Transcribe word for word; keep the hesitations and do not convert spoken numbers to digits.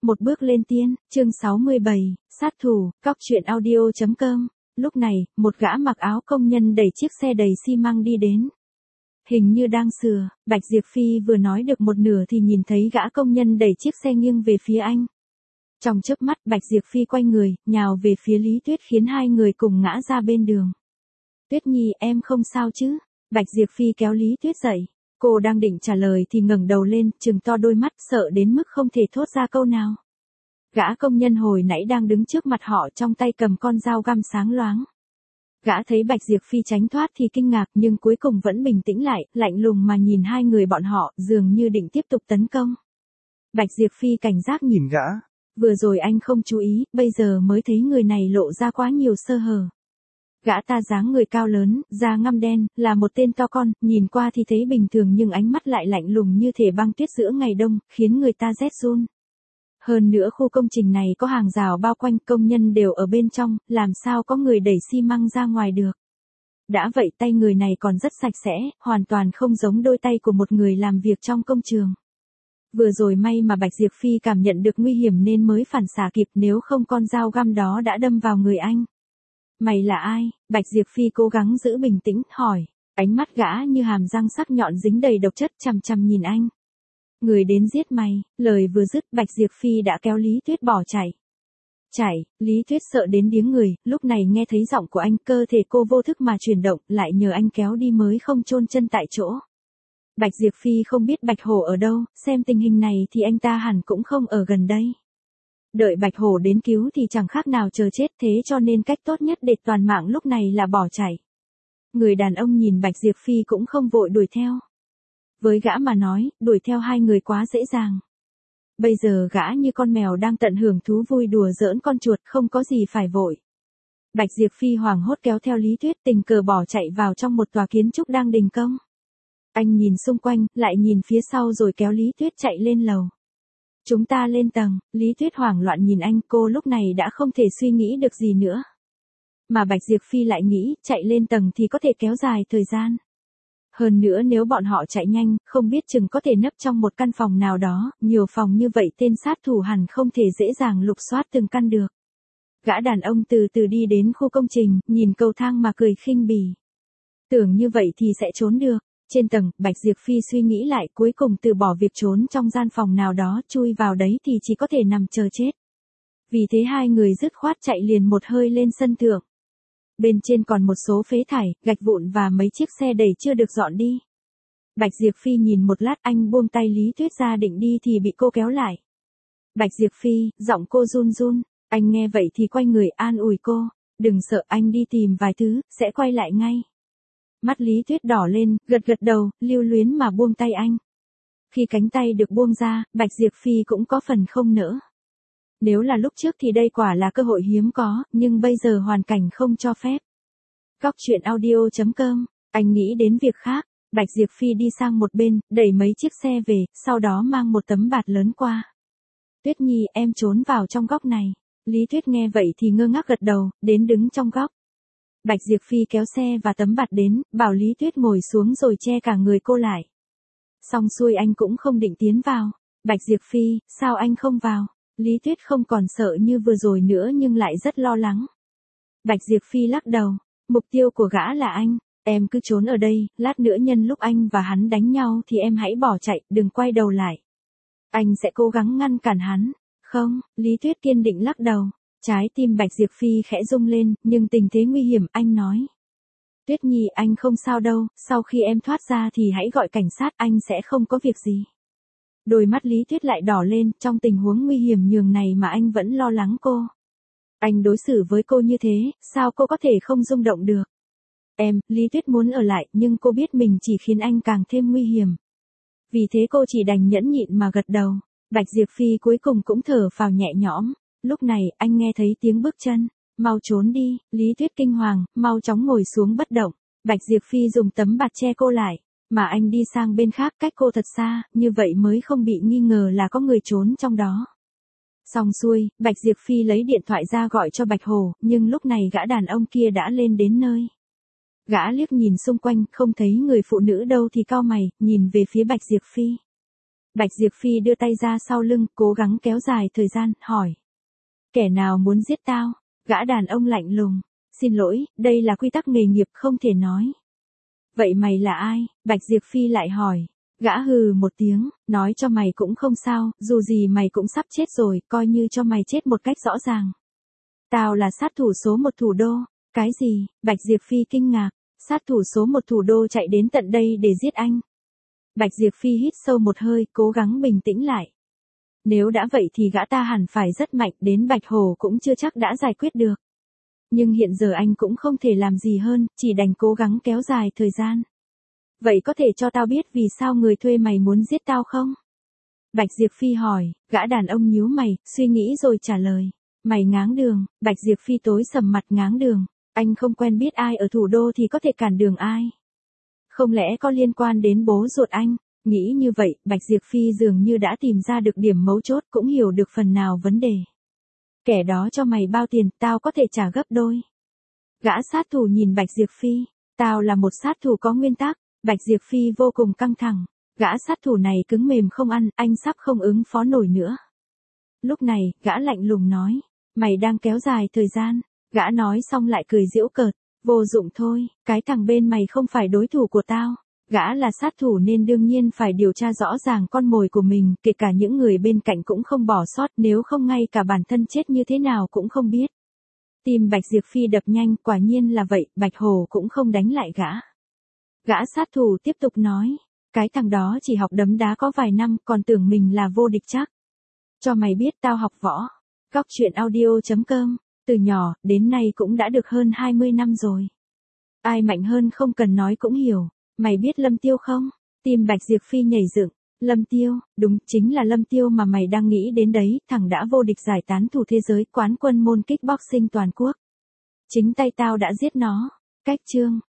một bước lên tiên, chương sáu mươi bảy, sát thủ, cóc truyện audio chấm com. Lúc này, một gã mặc áo công nhân đẩy chiếc xe đầy xi măng đi đến. Hình như đang sửa, Bạch Diệp Phi vừa nói được một nửa thì nhìn thấy gã công nhân đẩy chiếc xe nghiêng về phía anh. Trong chớp mắt, Bạch Diệp Phi quay người, nhào về phía Lý Tuyết khiến hai người cùng ngã ra bên đường. Tuyết Nhi, em không sao chứ? Bạch Diệp Phi kéo Lý Tuyết dậy. Cô đang định trả lời thì ngẩng đầu lên, trừng to đôi mắt, sợ đến mức không thể thốt ra câu nào. Gã công nhân hồi nãy đang đứng trước mặt họ, trong tay cầm con dao găm sáng loáng. Gã thấy Bạch Diệp Phi tránh thoát thì kinh ngạc, nhưng cuối cùng vẫn bình tĩnh lại, lạnh lùng mà nhìn hai người bọn họ, dường như định tiếp tục tấn công. Bạch Diệp Phi cảnh giác nhìn gã. Vừa rồi anh không chú ý, bây giờ mới thấy người này lộ ra quá nhiều sơ hở. Gã ta dáng người cao lớn, da ngăm đen, là một tên to con, nhìn qua thì thấy bình thường nhưng ánh mắt lại lạnh lùng như thể băng tuyết giữa ngày đông, khiến người ta rét run. Hơn nữa khu công trình này có hàng rào bao quanh, công nhân đều ở bên trong, làm sao có người đẩy xi măng ra ngoài được. Đã vậy tay người này còn rất sạch sẽ, hoàn toàn không giống đôi tay của một người làm việc trong công trường. Vừa rồi may mà Bạch Diệp Phi cảm nhận được nguy hiểm nên mới phản xạ kịp, nếu không con dao găm đó đã đâm vào người anh. Mày là ai? Bạch Diệp Phi cố gắng giữ bình tĩnh, hỏi. Ánh mắt gã như hàm răng sắc nhọn dính đầy độc chất, chằm chằm nhìn anh. Người đến giết mày, lời vừa dứt Bạch Diệp Phi đã kéo Lý Tuyết bỏ chạy. Chạy, Lý Tuyết sợ đến điếng người, lúc này nghe thấy giọng của anh, cơ thể cô vô thức mà chuyển động, lại nhờ anh kéo đi mới không chôn chân tại chỗ. Bạch Diệp Phi không biết Bạch Hổ ở đâu, xem tình hình này thì anh ta hẳn cũng không ở gần đây. Đợi Bạch Hổ đến cứu thì chẳng khác nào chờ chết, thế cho nên cách tốt nhất để toàn mạng lúc này là bỏ chạy. Người đàn ông nhìn Bạch Diệp Phi cũng không vội đuổi theo. Với gã mà nói, đuổi theo hai người quá dễ dàng. Bây giờ gã như con mèo đang tận hưởng thú vui đùa giỡn con chuột, không có gì phải vội. Bạch Diệp Phi hoảng hốt kéo theo Lý Tuyết, tình cờ bỏ chạy vào trong một tòa kiến trúc đang đình công. Anh nhìn xung quanh, lại nhìn phía sau rồi kéo Lý Tuyết chạy lên lầu. Chúng ta lên tầng, Lý Tuyết hoảng loạn nhìn anh, cô lúc này đã không thể suy nghĩ được gì nữa. Mà Bạch Diệp Phi lại nghĩ, chạy lên tầng thì có thể kéo dài thời gian. Hơn nữa nếu bọn họ chạy nhanh, không biết chừng có thể nấp trong một căn phòng nào đó, nhiều phòng như vậy tên sát thủ hẳn không thể dễ dàng lục soát từng căn được. Gã đàn ông từ từ đi đến khu công trình, nhìn cầu thang mà cười khinh bỉ. Tưởng như vậy thì sẽ trốn được. Trên tầng, Bạch Diệp Phi suy nghĩ lại, cuối cùng từ bỏ việc trốn trong gian phòng nào đó, chui vào đấy thì chỉ có thể nằm chờ chết. Vì thế hai người dứt khoát chạy liền một hơi lên sân thượng. Bên trên còn một số phế thải, gạch vụn và mấy chiếc xe đẩy chưa được dọn đi. Bạch Diệp Phi nhìn một lát, anh buông tay Lý Tuyết ra định đi thì bị cô kéo lại. Bạch Diệp Phi, giọng cô run run, anh nghe vậy thì quay người an ủi cô, đừng sợ, anh đi tìm vài thứ, sẽ quay lại ngay. Mắt Lý Tuyết đỏ lên, gật gật đầu, lưu luyến mà buông tay anh. Khi cánh tay được buông ra, Bạch Diệp Phi cũng có phần không nỡ. Nếu là lúc trước thì đây quả là cơ hội hiếm có, nhưng bây giờ hoàn cảnh không cho phép. Cóc truyện audio chấm com, anh nghĩ đến việc khác. Bạch Diệp Phi đi sang một bên, đẩy mấy chiếc xe về, sau đó mang một tấm bạt lớn qua. Tuyết Nhi, em trốn vào trong góc này. Lý Tuyết nghe vậy thì ngơ ngác gật đầu, đến đứng trong góc. Bạch Diệp Phi kéo xe và tấm bạt đến, bảo Lý Tuyết ngồi xuống rồi che cả người cô lại. Xong xuôi anh cũng không định tiến vào. Bạch Diệp Phi, sao anh không vào? Lý Tuyết không còn sợ như vừa rồi nữa nhưng lại rất lo lắng. Bạch Diệp Phi lắc đầu, mục tiêu của gã là anh, em cứ trốn ở đây, lát nữa nhân lúc anh và hắn đánh nhau thì em hãy bỏ chạy, đừng quay đầu lại. Anh sẽ cố gắng ngăn cản hắn. Không, Lý Tuyết kiên định lắc đầu. Trái tim Bạch Diệp Phi khẽ rung lên, nhưng tình thế nguy hiểm, anh nói. Tuyết Nhi, anh không sao đâu, sau khi em thoát ra thì hãy gọi cảnh sát, anh sẽ không có việc gì. Đôi mắt Lý Tuyết lại đỏ lên, trong tình huống nguy hiểm nhường này mà anh vẫn lo lắng cô. Anh đối xử với cô như thế, sao cô có thể không rung động được? Em, Lý Tuyết muốn ở lại, nhưng cô biết mình chỉ khiến anh càng thêm nguy hiểm. Vì thế cô chỉ đành nhẫn nhịn mà gật đầu. Bạch Diệp Phi cuối cùng cũng thở phào nhẹ nhõm. Lúc này, anh nghe thấy tiếng bước chân. Mau trốn đi, Lý Tuyết kinh hoàng, mau chóng ngồi xuống bất động. Bạch Diệp Phi dùng tấm bạt che cô lại. Mà anh đi sang bên khác cách cô thật xa, như vậy mới không bị nghi ngờ là có người trốn trong đó. Xong xuôi, Bạch Diệp Phi lấy điện thoại ra gọi cho Bạch Hổ, nhưng lúc này gã đàn ông kia đã lên đến nơi. Gã liếc nhìn xung quanh, không thấy người phụ nữ đâu thì cau mày, nhìn về phía Bạch Diệp Phi. Bạch Diệp Phi đưa tay ra sau lưng, cố gắng kéo dài thời gian, hỏi. Kẻ nào muốn giết tao? Gã đàn ông lạnh lùng. Xin lỗi, đây là quy tắc nghề nghiệp không thể nói. Vậy mày là ai? Bạch Diệp Phi lại hỏi. Gã hừ một tiếng, nói cho mày cũng không sao, dù gì mày cũng sắp chết rồi, coi như cho mày chết một cách rõ ràng. Tao là sát thủ số một thủ đô. Cái gì? Bạch Diệp Phi kinh ngạc. Sát thủ số một thủ đô chạy đến tận đây để giết anh. Bạch Diệp Phi hít sâu một hơi, cố gắng bình tĩnh lại. Nếu đã vậy thì gã ta hẳn phải rất mạnh, đến Bạch Hổ cũng chưa chắc đã giải quyết được. Nhưng hiện giờ anh cũng không thể làm gì hơn, chỉ đành cố gắng kéo dài thời gian. Vậy có thể cho tao biết vì sao người thuê mày muốn giết tao không? Bạch Diệp Phi hỏi, gã đàn ông nhíu mày, suy nghĩ rồi trả lời. Mày ngáng đường. Bạch Diệp Phi tối sầm mặt. Ngáng đường. Anh không quen biết ai ở thủ đô thì có thể cản đường ai? Không lẽ có liên quan đến bố ruột anh? Nghĩ như vậy, Bạch Diệp Phi dường như đã tìm ra được điểm mấu chốt, cũng hiểu được phần nào vấn đề. Kẻ đó cho mày bao tiền, tao có thể trả gấp đôi. Gã sát thủ nhìn Bạch Diệp Phi. Tao là một sát thủ có nguyên tắc. Bạch Diệp Phi vô cùng căng thẳng. Gã sát thủ này cứng mềm không ăn, anh sắp không ứng phó nổi nữa. Lúc này, gã lạnh lùng nói. Mày đang kéo dài thời gian. Gã nói xong lại cười giễu cợt. Vô dụng thôi, cái thằng bên mày không phải đối thủ của tao. Gã là sát thủ nên đương nhiên phải điều tra rõ ràng con mồi của mình, kể cả những người bên cạnh cũng không bỏ sót, nếu không ngay cả bản thân chết như thế nào cũng không biết. Tim Bạch Diệp Phi đập nhanh, quả nhiên là vậy, Bạch Hổ cũng không đánh lại gã. Gã sát thủ tiếp tục nói, cái thằng đó chỉ học đấm đá có vài năm, còn tưởng mình là vô địch chắc. Cho mày biết tao học võ. Góc truyện audio chấm com, từ nhỏ, đến nay cũng đã được hơn hai mươi năm rồi. Ai mạnh hơn không cần nói cũng hiểu. Mày biết Lâm Tiêu không? Tim Bạch Diệp Phi nhảy dựng. Lâm Tiêu, đúng, chính là Lâm Tiêu mà mày đang nghĩ đến đấy, thằng đã vô địch giải tán thủ thế giới, quán quân môn kickboxing toàn quốc. Chính tay tao đã giết nó. Cách chương.